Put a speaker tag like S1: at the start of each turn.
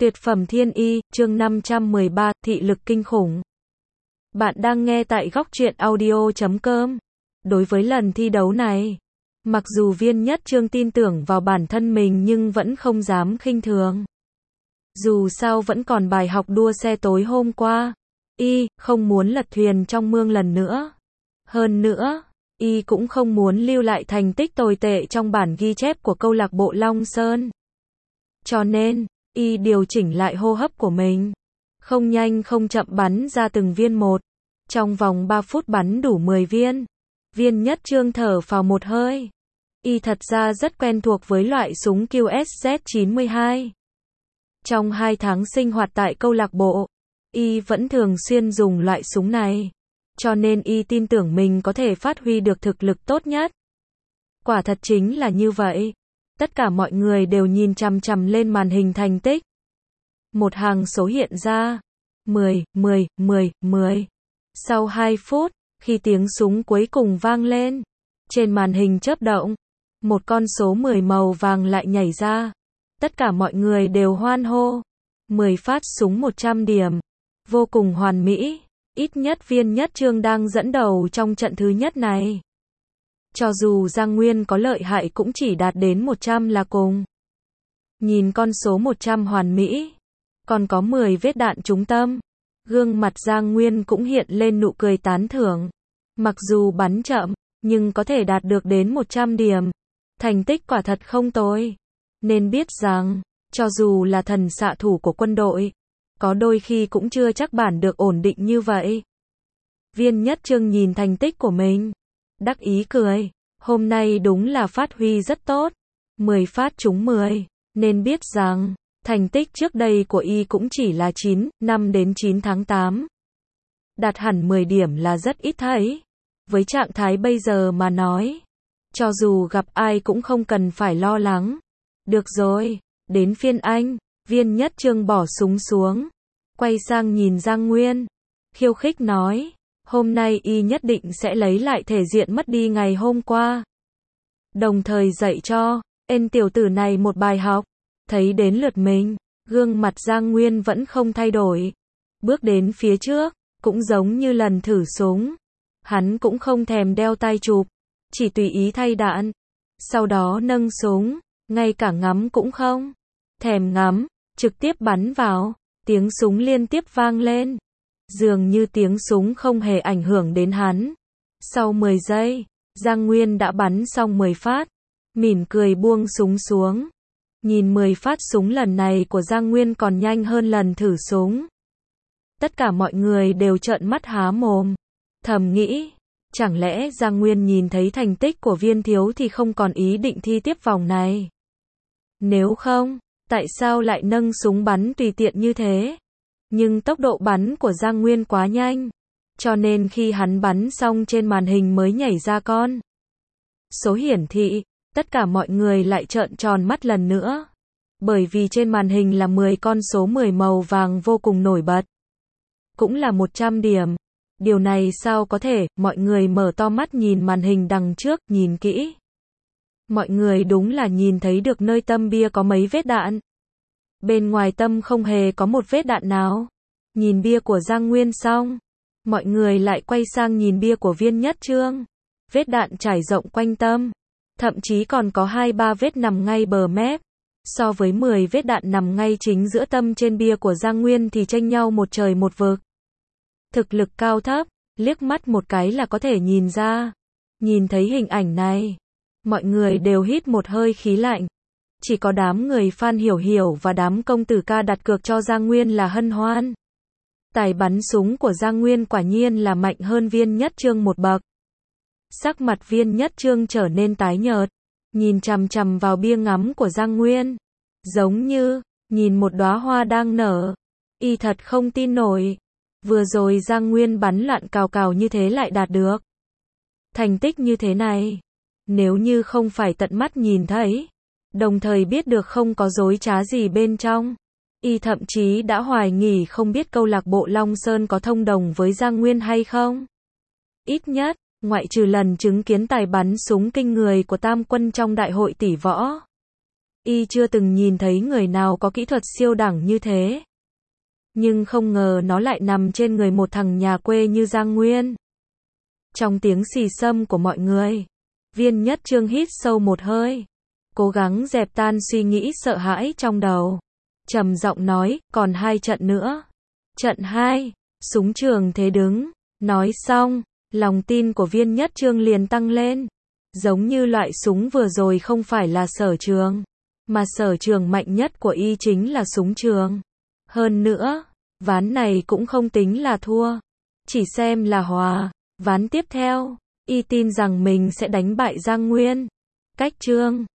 S1: Tuyệt phẩm thiên y, chương 513, thị lực kinh khủng. Bạn đang nghe tại góc truyện audio.com. Đối với lần thi đấu này, mặc dù Viên Nhất Chương tin tưởng vào bản thân mình nhưng vẫn không dám khinh thường. Dù sao vẫn còn bài học đua xe tối hôm qua, y không muốn lật thuyền trong mương lần nữa. Hơn nữa, y cũng không muốn lưu lại thành tích tồi tệ trong bản ghi chép của câu lạc bộ Long Sơn. Cho nên, y điều chỉnh lại hô hấp của mình. Không nhanh không chậm bắn ra từng viên một. Trong vòng 3 phút bắn đủ 10 viên. Viên Nhất Chương thở phào một hơi. Y thật ra rất quen thuộc với loại súng QSZ-92. Trong 2 tháng sinh hoạt tại câu lạc bộ, y vẫn thường xuyên dùng loại súng này. Cho nên y tin tưởng mình có thể phát huy được thực lực tốt nhất. Quả thật chính là như vậy. Tất cả mọi người đều nhìn chằm chằm lên màn hình thành tích. Một hàng số hiện ra. 10, 10, 10, 10. Sau 2 phút, khi tiếng súng cuối cùng vang lên, trên màn hình chớp động, một con số 10 màu vàng lại nhảy ra. Tất cả mọi người đều hoan hô. 10 phát súng 100 điểm. Vô cùng hoàn mỹ. Ít nhất Viên Nhất Chương đang dẫn đầu trong trận thứ nhất này. Cho dù Giang Nguyên có lợi hại cũng chỉ đạt đến 100 là cùng. Nhìn con số 100 hoàn mỹ, còn có 10 vết đạn trúng tâm. Gương mặt Giang Nguyên cũng hiện lên nụ cười tán thưởng. Mặc dù bắn chậm, nhưng có thể đạt được đến 100 điểm. Thành tích quả thật không tồi. Nên biết rằng, cho dù là thần xạ thủ của quân đội, có đôi khi cũng chưa chắc bản được ổn định như vậy. Viên Nhất Chương nhìn thành tích của mình, đắc ý cười, hôm nay đúng là phát huy rất tốt, 10 phát trúng 10, nên biết rằng, thành tích trước đây của y cũng chỉ là 9, 5 đến 9 tháng 8. Đạt hẳn 10 điểm là rất ít thấy, với trạng thái bây giờ mà nói, cho dù gặp ai cũng không cần phải lo lắng. Được rồi, đến phiên anh, Viên Nhất Chương bỏ súng xuống, quay sang nhìn Giang Nguyên, khiêu khích nói. Hôm nay y nhất định sẽ lấy lại thể diện mất đi ngày hôm qua. Đồng thời dạy cho tên tiểu tử này một bài học. Thấy đến lượt mình, gương mặt Giang Nguyên vẫn không thay đổi. Bước đến phía trước, cũng giống như lần thử súng. Hắn cũng không thèm đeo tai chụp, chỉ tùy ý thay đạn. Sau đó nâng súng, ngay cả ngắm cũng không thèm ngắm, trực tiếp bắn vào. Tiếng súng liên tiếp vang lên. Dường như tiếng súng không hề ảnh hưởng đến hắn. Sau 10 giây, Giang Nguyên đã bắn xong 10 phát. Mỉm cười buông súng xuống. Nhìn 10 phát súng lần này của Giang Nguyên còn nhanh hơn lần thử súng. Tất cả mọi người đều trợn mắt há mồm. Thầm nghĩ, chẳng lẽ Giang Nguyên nhìn thấy thành tích của Viên thiếu thì không còn ý định thi tiếp vòng này? Nếu không, tại sao lại nâng súng bắn tùy tiện như thế? Nhưng tốc độ bắn của Giang Nguyên quá nhanh, cho nên khi hắn bắn xong trên màn hình mới nhảy ra con số hiển thị, tất cả mọi người lại trợn tròn mắt lần nữa. Bởi vì trên màn hình là 10 con số 10 màu vàng vô cùng nổi bật. Cũng là 100 điểm. Điều này sao có thể? Mọi người mở to mắt nhìn màn hình đằng trước, nhìn kỹ. Mọi người đúng là nhìn thấy được nơi tâm bia có mấy vết đạn. Bên ngoài tâm không hề có một vết đạn nào. Nhìn bia của Giang Nguyên xong, mọi người lại quay sang nhìn bia của Viên Nhất Chương. Vết đạn trải rộng quanh tâm, thậm chí còn có 2-3 vết nằm ngay bờ mép. So với 10 vết đạn nằm ngay chính giữa tâm trên bia của Giang Nguyên thì chênh nhau một trời một vực. Thực lực cao thấp, liếc mắt một cái là có thể nhìn ra. Nhìn thấy hình ảnh này, mọi người đều hít một hơi khí lạnh. Chỉ có đám người Phan Hiểu Hiểu và đám công tử ca đặt cược cho Giang Nguyên là hân hoan. Tài bắn súng của Giang Nguyên quả nhiên là mạnh hơn Viên Nhất Chương một bậc. Sắc mặt Viên Nhất Chương trở nên tái nhợt, nhìn chằm chằm vào bia ngắm của Giang Nguyên, giống như nhìn một đóa hoa đang nở. Y thật không tin nổi, vừa rồi Giang Nguyên bắn loạn cào cào như thế lại đạt được thành tích như thế này. Nếu như không phải tận mắt nhìn thấy, đồng thời biết được không có dối trá gì bên trong, y thậm chí đã hoài nghi không biết câu lạc bộ Long Sơn có thông đồng với Giang Nguyên hay không. Ít nhất, ngoại trừ lần chứng kiến tài bắn súng kinh người của Tam Quân trong đại hội tỷ võ. Y chưa từng nhìn thấy người nào có kỹ thuật siêu đẳng như thế. Nhưng không ngờ nó lại nằm trên người một thằng nhà quê như Giang Nguyên. Trong tiếng xì xầm của mọi người, Viên Nhất Trương hít sâu một hơi, cố gắng dẹp tan suy nghĩ sợ hãi trong đầu. Trầm giọng nói, còn 2 trận nữa. Trận 2, súng trường thế đứng. Nói xong, lòng tin của Viên Nhất Trương liền tăng lên. Giống như loại súng vừa rồi không phải là sở trường, mà sở trường mạnh nhất của y chính là súng trường. Hơn nữa, ván này cũng không tính là thua, chỉ xem là hòa. Ván tiếp theo, y tin rằng mình sẽ đánh bại Giang Nguyên. Cách Trương